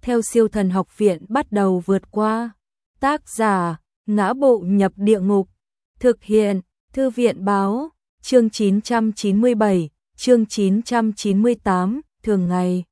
theo Siêu Thần Học Viện bắt đầu vượt qua. Tác giả: Ngã Bộ Nhập Địa Ngục. Thực hiện: Thư viện báo. Chương 997, chương 998, thường ngày.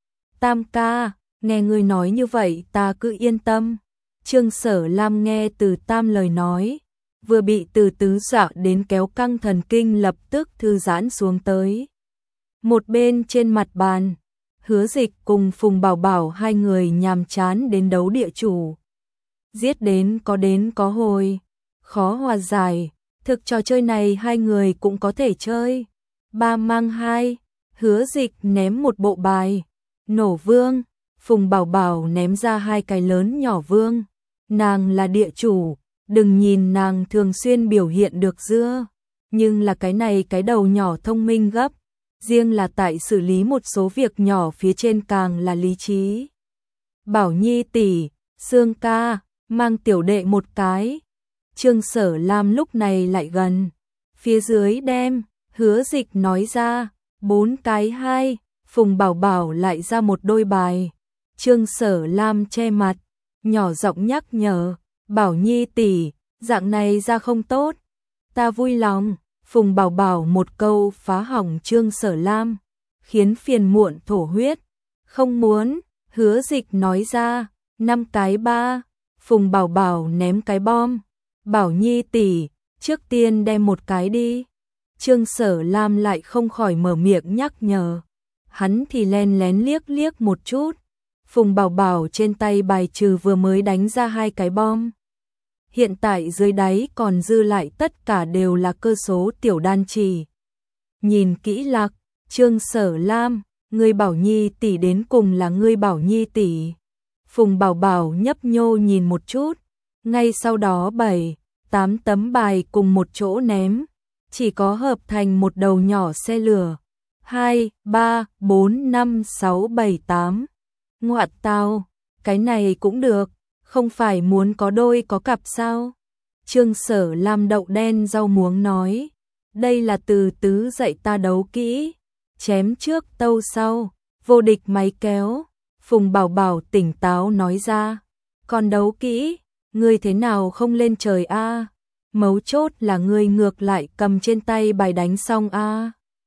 Tam ca, nghe ngươi nói như vậy ta cứ yên tâm. Trương Sở Lam nghe Từ Tam lời nói, vừa bị Từ Tứ dọa đến kéo căng thần kinh lập tức thư giãn xuống tới. Một bên trên mặt bàn, Hứa Dịch cùng Phùng Bảo Bảo hai người nhàm chán đến đấu địa chủ. Giết đến có hồi, khó hòa giải, thực trò chơi này hai người cũng có thể chơi. 3 mang 2, Hứa Dịch ném một bộ bài, nổ vương, Phùng Bảo Bảo ném ra 2 cái lớn nhỏ vương. Nàng là địa chủ, đừng nhìn nàng thường xuyên biểu hiện được dưa, nhưng là cái này cái đầu nhỏ thông minh gấp, riêng là tại xử lý một số việc nhỏ phía trên càng là lý trí. Bảo Nhi tỷ, Sương ca, mang tiểu đệ một cái. Trương Sở Lam lúc này lại gần, phía dưới đem, Hứa Dịch nói ra, 4 cái 2, Phùng Bảo Bảo lại ra một đôi bài. Trương Sở Lam che mặt, nhỏ giọng nhắc nhở, Bảo Nhi tỷ, dạng này ra không tốt. Ta vui lòng. Phùng Bảo Bảo một câu phá hỏng Trương Sở Lam, khiến phiền muộn thổ huyết. Không muốn, Hứa Dịch nói ra, 5 cái 3, Phùng Bảo Bảo ném cái bom. Bảo Nhi tỷ, trước tiên đem một cái đi. Trương Sở Lam lại không khỏi mở miệng nhắc nhở. Hắn thì len lén liếc một chút. Phùng Bảo Bảo trên tay bài trừ vừa mới đánh ra 2 cái bom. Hiện tại dưới đáy còn dư lại tất cả đều là cơ số tiểu đan trì. Nhìn kỹ lạc, Trương Sở Lam, ngươi Bảo Nhi tỷ đến cùng là ngươi Bảo Nhi tỷ. Phùng Bảo Bảo nhấp nhô nhìn một chút, ngay sau đó 7, 8 tấm bài cùng một chỗ ném, chỉ có hợp thành một đầu nhỏ xe lửa. 2, 3, 4, 5, 6, 7, 8. Ngoạn tao, cái này cũng được. Không phải muốn có đôi có cặp sao? Trương Sở Lam đậu đen rau muống nói. Đây là Từ Tứ dạy ta đấu kỹ. Chém trước tâu sau, vô địch máy kéo. Phùng Bảo Bảo tỉnh táo nói ra. Còn đấu kỹ, ngươi thế nào không lên trời a? Mấu chốt là ngươi ngược lại cầm trên tay bài đánh xong a.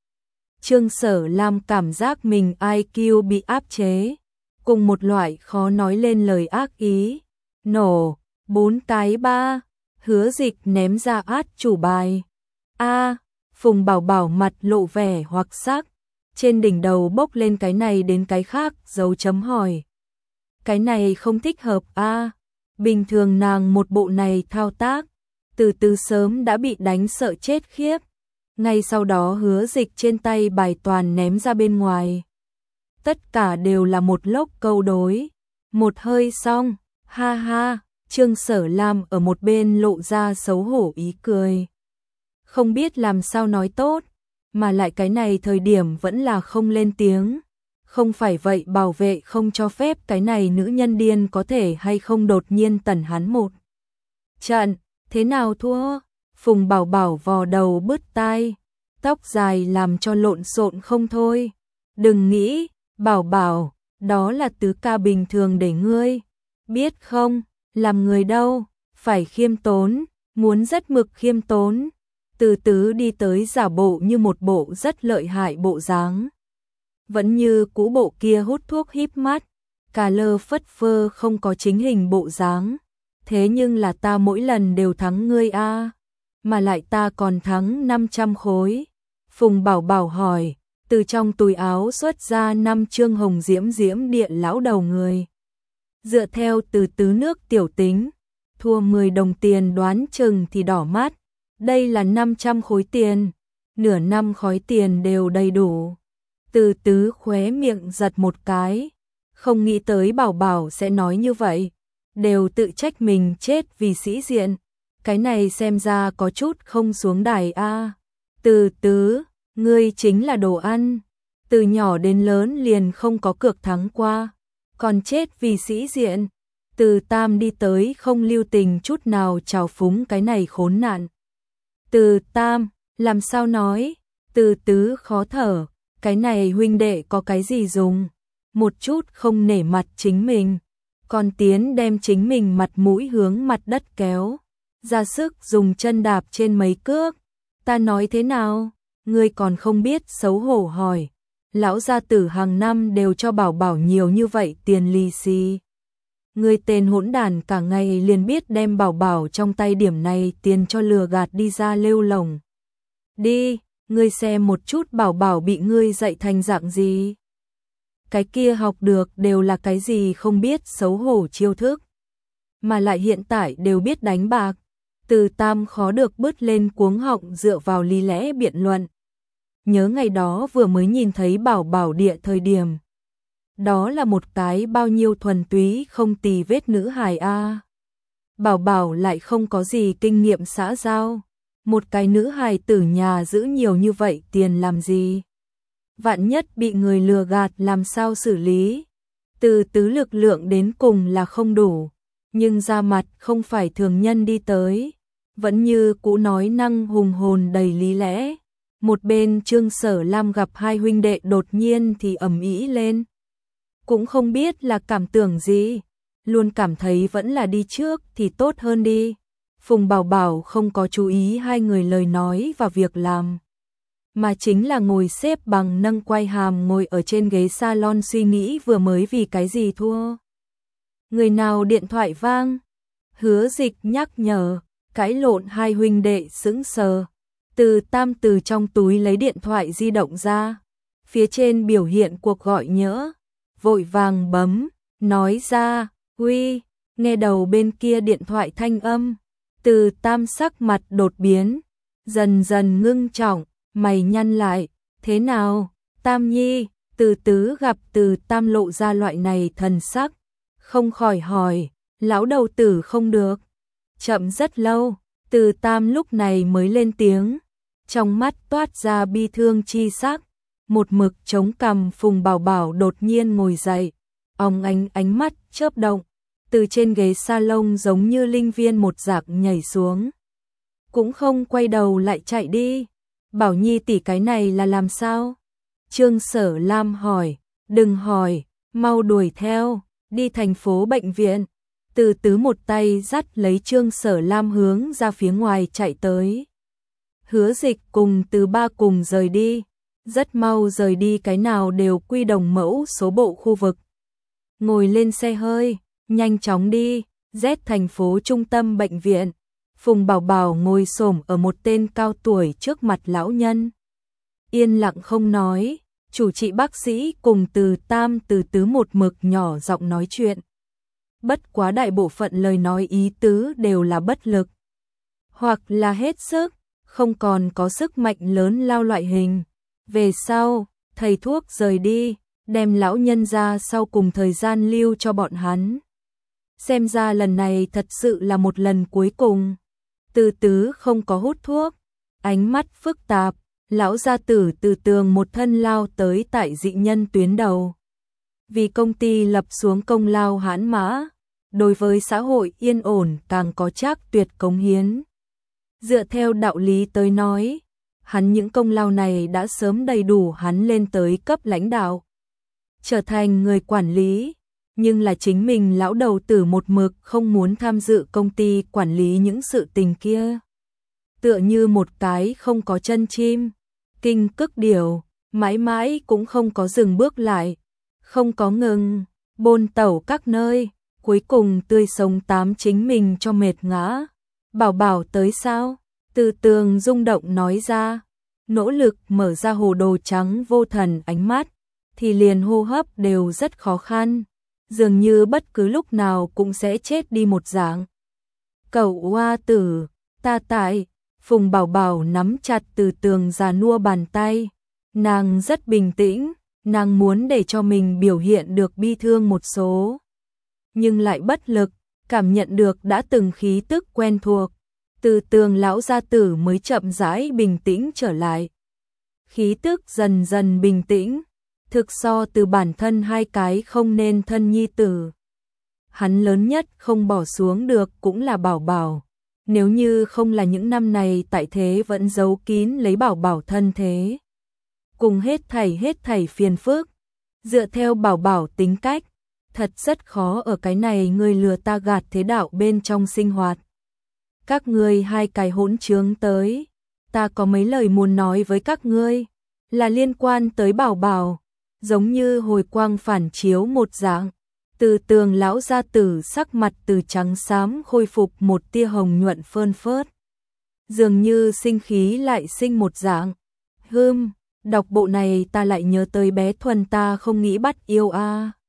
Trương Sở Lam cảm giác mình IQ bị áp chế, cùng một loại khó nói lên lời ác ý. Nổ, 4 cái 3, Hứa Dịch ném ra át chủ bài. A, Phùng Bảo Bảo mặt lộ vẻ hoặc sắc, trên đỉnh đầu bốc lên cái này đến cái khác, dấu chấm hỏi. Cái này không thích hợp a. Bình thường nàng một bộ này thao tác, Từ Từ sớm đã bị đánh sợ chết khiếp. Ngay sau đó Hứa Dịch trên tay bài toàn ném ra bên ngoài. Tất cả đều là một lốc câu đối, một hơi xong. Ha ha, Trương Sở Lam ở một bên lộ ra xấu hổ ý cười. Không biết làm sao nói tốt, mà lại cái này thời điểm vẫn là không lên tiếng. Không phải vậy bảo vệ không cho phép cái này nữ nhân điên có thể hay không đột nhiên tẩn hắn một trận. Thế nào thua? Phùng Bảo Bảo vò đầu bứt tai, tóc dài làm cho lộn xộn không thôi. Đừng nghĩ, Bảo Bảo, đó là Tứ ca bình thường để ngươi. Biết không, làm người đâu, phải khiêm tốn, muốn rất mực khiêm tốn. Từ Tứ đi tới giả bộ như một bộ rất lợi hại bộ dáng. Vẫn như cũ bộ kia hút thuốc híp mắt, cà lơ phất phơ không có chính hình bộ dáng. Thế nhưng là ta mỗi lần đều thắng ngươi a, mà lại ta còn thắng 500 khối. Phùng Bảo Bảo hỏi, từ trong túi áo xuất ra 5 chương hồng diễm diễm điện lão đầu người. Dựa theo Từ Tứ nước tiểu tính, thua 10 đồng tiền đoán chừng thì đỏ mắt. Đây là 500 khối tiền, nửa năm khói tiền đều đầy đủ. Từ Tứ khóe miệng giật một cái, không nghĩ tới Bảo Bảo sẽ nói như vậy, đều tự trách mình chết vì sĩ diện. Cái này xem ra có chút không xuống đài a. Từ Tứ, ngươi chính là đồ ăn, từ nhỏ đến lớn liền không có cược thắng qua, còn chết vì sĩ diện. Từ Tam đi tới không lưu tình chút nào trào phúng cái này khốn nạn. Từ Tam, làm sao nói? Từ Tứ khó thở, cái này huynh đệ có cái gì dùng? một chút không nể mặt chính mình, còn tiến đem chính mình mặt mũi hướng mặt đất kéo, ra sức dùng chân đạp trên mấy cước. Ta nói thế nào? Ngươi còn không biết xấu hổ hỏi. Lão gia tử hàng năm đều cho Bảo Bảo nhiều như vậy tiền lì xì. Ngươi tên hỗn đản cả ngày liền biết đem Bảo Bảo trong tay điểm này tiền cho lừa gạt đi ra lêu lổng. Đi, ngươi xem một chút Bảo Bảo bị ngươi dạy thành dạng gì. Cái kia học được đều là cái gì không biết xấu hổ chiêu thức. Mà lại hiện tại đều biết đánh bạc. Từ Tam khó được bứt lên cuống họng dựa vào lý lẽ biện luận. Nhớ ngày đó vừa mới nhìn thấy Bảo Bảo địa thời điểm. Đó là một cái bao nhiêu thuần túy không tì vết nữ hài a. Bảo Bảo lại không có gì kinh nghiệm xã giao. Một cái nữ hài tử nhà giữ nhiều như vậy tiền làm gì? Vạn nhất bị người lừa gạt làm sao xử lý? Từ Tứ lực lượng đến cùng là không đủ. Nhưng ra mặt không phải thường nhân đi tới. Vẫn như cũ nói năng hùng hồn đầy lý lẽ. Một bên Trương Sở Lam gặp hai huynh đệ đột nhiên thì ầm ĩ lên. Cũng không biết là cảm tưởng gì. Luôn cảm thấy vẫn là đi trước thì tốt hơn đi. Phùng Bảo Bảo không có chú ý hai người lời nói và việc làm. Mà chính là ngồi xếp bằng nâng quay hàm ngồi ở trên ghế salon suy nghĩ vừa mới vì cái gì thua. Người nào điện thoại vang? Hứa Dịch nhắc nhở, cãi lộn hai huynh đệ sững sờ. Từ Tam từ trong túi lấy điện thoại di động ra. Phía trên biểu hiện cuộc gọi nhỡ. Vội vàng bấm, nói ra, uy, nghe đầu bên kia điện thoại thanh âm. Từ Tam sắc mặt đột biến, dần dần ngưng trọng, mày nhăn lại, thế nào, Tam Nhi, Từ Tứ gặp Từ Tam lộ ra loại này thần sắc, không khỏi hỏi, lão đầu tử không được. Chậm rất lâu, Từ Tam lúc này mới lên tiếng, trong mắt toát ra bi thương chi sắc, một mực chống cằm. Phùng Bảo Bảo đột nhiên ngồi dậy, ánh mắt chớp động, từ trên ghế salon giống như linh viên một dạng nhảy xuống. Cũng không quay đầu lại chạy đi. Bảo Nhi tỷ cái này là làm sao? Trương Sở Lam hỏi, đừng hỏi, mau đuổi theo, đi thành phố bệnh viện. Từ Tứ một tay dắt lấy Trương Sở Lam hướng ra phía ngoài chạy tới. Hứa Dịch cùng Từ Ba cùng rời đi, rất mau rời đi cái nào đều quy đồng mẫu số bộ khu vực. Ngồi lên xe hơi, nhanh chóng đi, Z thành phố trung tâm bệnh viện. Phùng Bảo Bảo ngồi xổm ở một tên cao tuổi trước mặt lão nhân. Yên lặng không nói, chủ trị bác sĩ cùng Từ Tam Từ Tứ một mực nhỏ giọng nói chuyện. Bất quá đại bộ phận lời nói ý tứ đều là bất lực. Hoặc là hết sức, không còn có sức mạnh lớn lao loại hình. Về sau, thầy thuốc rời đi, đem lão nhân ra sau cùng thời gian lưu cho bọn hắn. Xem ra lần này thật sự là một lần cuối cùng. Từ Tứ không có hút thuốc, ánh mắt phức tạp, lão gia tử từ tường một thân lao tới tại dị nhân tuyến đầu. Vì công ty lập xuống công lao hãn mã, đối với xã hội yên ổn càng có chắc tuyệt cống hiến. Dựa theo đạo lý tới nói, hắn những công lao này đã sớm đầy đủ hắn lên tới cấp lãnh đạo, trở thành người quản lý, nhưng là chính mình lão đầu tử một mực không muốn tham dự công ty quản lý những sự tình kia. Tựa như một cái không có chân chim, kinh cức điểu, mãi mãi cũng không có dừng bước lại, không có ngừng, bôn tẩu các nơi, cuối cùng tươi sống tám chính mình cho mệt ngã. Bảo Bảo tới sao? Từ Tường rung động nói ra, nỗ lực mở ra hồ đồ trắng vô thần ánh mắt, thì liền hô hấp đều rất khó khăn, dường như bất cứ lúc nào cũng sẽ chết đi một dạng. Cậu Hoa Tử, ta tại. Phùng Bảo Bảo nắm chặt Từ Tường già nua bàn tay, nàng rất bình tĩnh, nàng muốn để cho mình biểu hiện được bi thương một số, nhưng lại bất lực, cảm nhận được đã từng khí tức quen thuộc. Từ Tường lão gia tử mới chậm rãi bình tĩnh trở lại. Khí tức dần dần bình tĩnh, thực so từ bản thân hai cái không nên thân nhi tử. Hắn lớn nhất không bỏ xuống được cũng là Bảo Bảo. Nếu như không là những năm này tại thế vẫn giấu kín lấy Bảo Bảo thân thế, cùng hết thảy phiền phức, Dựa theo Bảo Bảo tính cách, thật rất khó ở cái này ngươi lừa ta gạt thế đạo bên trong sinh hoạt. Các ngươi hai cái hỗn trướng tới, ta có mấy lời muốn nói với các ngươi, là liên quan tới Bảo Bảo, giống như hồi quang phản chiếu một dạng. Từ Tường lão gia tử sắc mặt từ trắng xám khôi phục một tia hồng nhuận phơn phớt. Dường như sinh khí lại sinh một dạng. Đọc bộ này ta lại nhớ tới bé Thuần ta không nghĩ bắt yêu a.